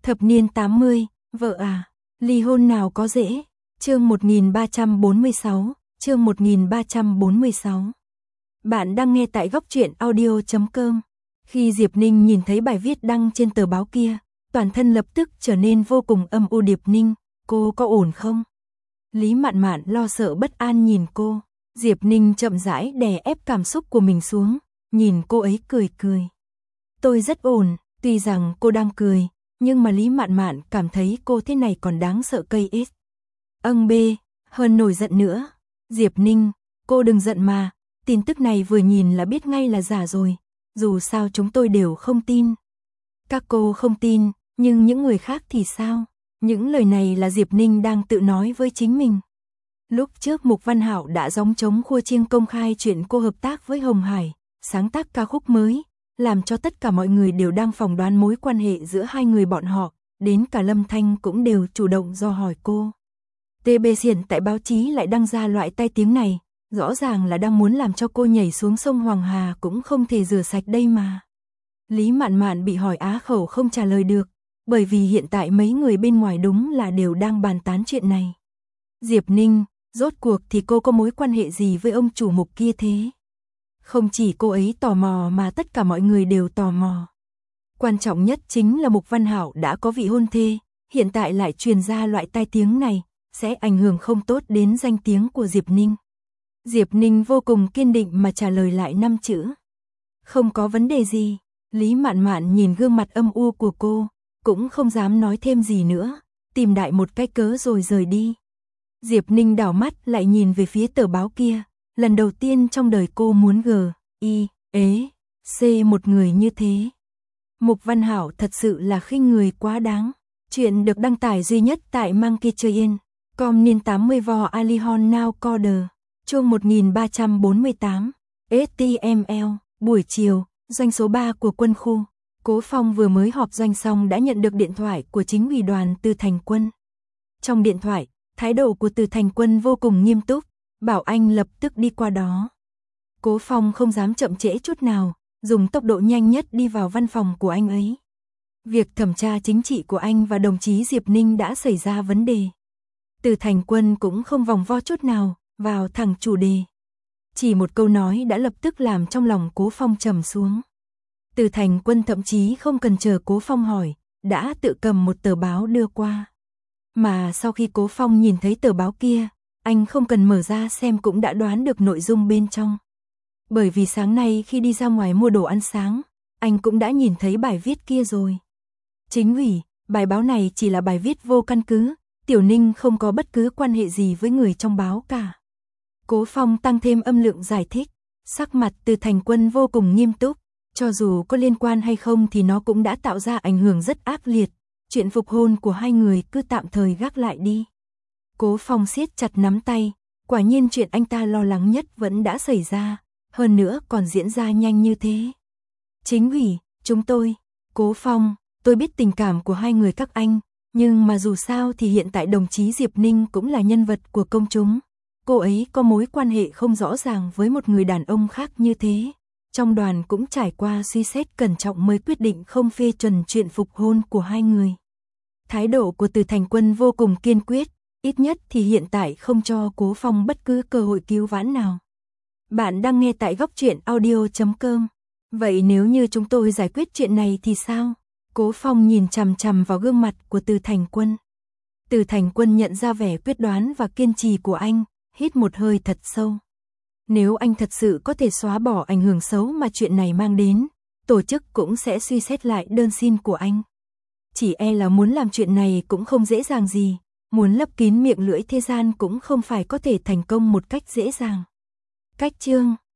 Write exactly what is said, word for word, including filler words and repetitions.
Thập niên tám mươi, vợ à, ly hôn nào có dễ. Chương một nghìn ba trăm bốn mươi sáu, chương một nghìn ba trăm bốn mươi sáu. Bạn đang nghe tại góc truyện audio chấm com. Khi Diệp Ninh nhìn thấy bài viết đăng trên tờ báo kia, toàn thân lập tức trở nên vô cùng âm u. Điệp Ninh, cô có ổn không? Lý Mạn Mạn lo sợ bất an nhìn cô. Diệp Ninh chậm rãi đè ép cảm xúc của mình xuống, nhìn cô ấy cười cười. Tôi rất ổn, tuy rằng cô đang cười, nhưng mà Lý Mạn Mạn cảm thấy cô thế này còn đáng sợ cây ít. Âng bê, hơn nổi giận nữa. Diệp Ninh, cô đừng giận mà, tin tức này vừa nhìn là biết ngay là giả rồi, dù sao chúng tôi đều không tin. Các cô không tin, nhưng những người khác thì sao? Những lời này là Diệp Ninh đang tự nói với chính mình. Lúc trước Mục Văn Hạo đã gióng trống khua chiêng công khai chuyện cô hợp tác với Hồng Hải, sáng tác ca khúc mới, làm cho tất cả mọi người đều đang phỏng đoán mối quan hệ giữa hai người bọn họ, đến cả Lâm Thanh cũng đều chủ động dò hỏi cô. tê bê hiện tại báo chí lại đăng ra loại tai tiếng này, rõ ràng là đang muốn làm cho cô nhảy xuống sông Hoàng Hà cũng không thể rửa sạch đây mà. Lý Mạn Mạn bị hỏi á khẩu không trả lời được, bởi vì hiện tại mấy người bên ngoài đúng là đều đang bàn tán chuyện này. Diệp Ninh, rốt cuộc thì cô có mối quan hệ gì với ông chủ Mục kia thế? Không chỉ cô ấy tò mò mà tất cả mọi người đều tò mò. Quan trọng nhất chính là Mục Văn Hạo đã có vị hôn thê, hiện tại lại truyền ra loại tai tiếng này, sẽ ảnh hưởng không tốt đến danh tiếng của Diệp Ninh. Diệp Ninh vô cùng kiên định mà trả lời lại năm chữ. Không có vấn đề gì. Lý Mạn Mạn nhìn gương mặt âm u của cô, cũng không dám nói thêm gì nữa, tìm đại một cái cớ rồi rời đi. Diệp Ninh đảo mắt lại nhìn về phía tờ báo kia, lần đầu tiên trong đời cô muốn gờ, y, ế, c một người như thế. Mục Văn Hạo thật sự là khinh người quá đáng. Chuyện được đăng tải duy nhất tại Monkey Chơi Yên, com niên tám mươi vò Alihon Now Coder, chương một nghìn ba trăm bốn mươi tám, ét tê em lờ, buổi chiều, doanh số ba của quân khu. Cố Phong vừa mới họp doanh xong đã nhận được điện thoại của chính ủy đoàn Từ Thành Quân. Trong điện thoại, thái độ của Từ Thành Quân vô cùng nghiêm túc, bảo anh lập tức đi qua đó. Cố Phong không dám chậm trễ chút nào, dùng tốc độ nhanh nhất đi vào văn phòng của anh ấy. Việc thẩm tra chính trị của anh và đồng chí Diệp Ninh đã xảy ra vấn đề. Từ Thành Quân cũng không vòng vo chút nào, vào thẳng chủ đề. Chỉ một câu nói đã lập tức làm trong lòng Cố Phong trầm xuống. Từ Thành Quân thậm chí không cần chờ Cố Phong hỏi, đã tự cầm một tờ báo đưa qua. Mà sau khi Cố Phong nhìn thấy tờ báo kia, anh không cần mở ra xem cũng đã đoán được nội dung bên trong. Bởi vì sáng nay khi đi ra ngoài mua đồ ăn sáng, anh cũng đã nhìn thấy bài viết kia rồi. Chính ủy, bài báo này chỉ là bài viết vô căn cứ, Tiểu Ninh không có bất cứ quan hệ gì với người trong báo cả. Cố Phong tăng thêm âm lượng giải thích, sắc mặt Từ Thành Quân vô cùng nghiêm túc, cho dù có liên quan hay không thì nó cũng đã tạo ra ảnh hưởng rất ác liệt, chuyện phục hôn của hai người cứ tạm thời gác lại đi. Cố Phong siết chặt nắm tay, quả nhiên chuyện anh ta lo lắng nhất vẫn đã xảy ra, hơn nữa còn diễn ra nhanh như thế. Chính ủy, chúng tôi, Cố Phong, tôi biết tình cảm của hai người các anh, nhưng mà dù sao thì hiện tại đồng chí Diệp Ninh cũng là nhân vật của công chúng. Cô ấy có mối quan hệ không rõ ràng với một người đàn ông khác như thế. Trong đoàn cũng trải qua suy xét cẩn trọng mới quyết định không phê chuẩn chuyện phục hôn của hai người. Thái độ của Từ Thành Quân vô cùng kiên quyết, ít nhất thì hiện tại không cho Cố Phong bất cứ cơ hội cứu vãn nào. Bạn đang nghe tại góc truyện audio chấm com. Vậy nếu như chúng tôi giải quyết chuyện này thì sao? Cố Phong nhìn chằm chằm vào gương mặt của Từ Thành Quân. Từ Thành Quân nhận ra vẻ quyết đoán và kiên trì của anh, hít một hơi thật sâu. Nếu anh thật sự có thể xóa bỏ ảnh hưởng xấu mà chuyện này mang đến, tổ chức cũng sẽ suy xét lại đơn xin của anh. Chỉ e là muốn làm chuyện này cũng không dễ dàng gì, muốn lấp kín miệng lưỡi thế gian cũng không phải có thể thành công một cách dễ dàng. Cách chương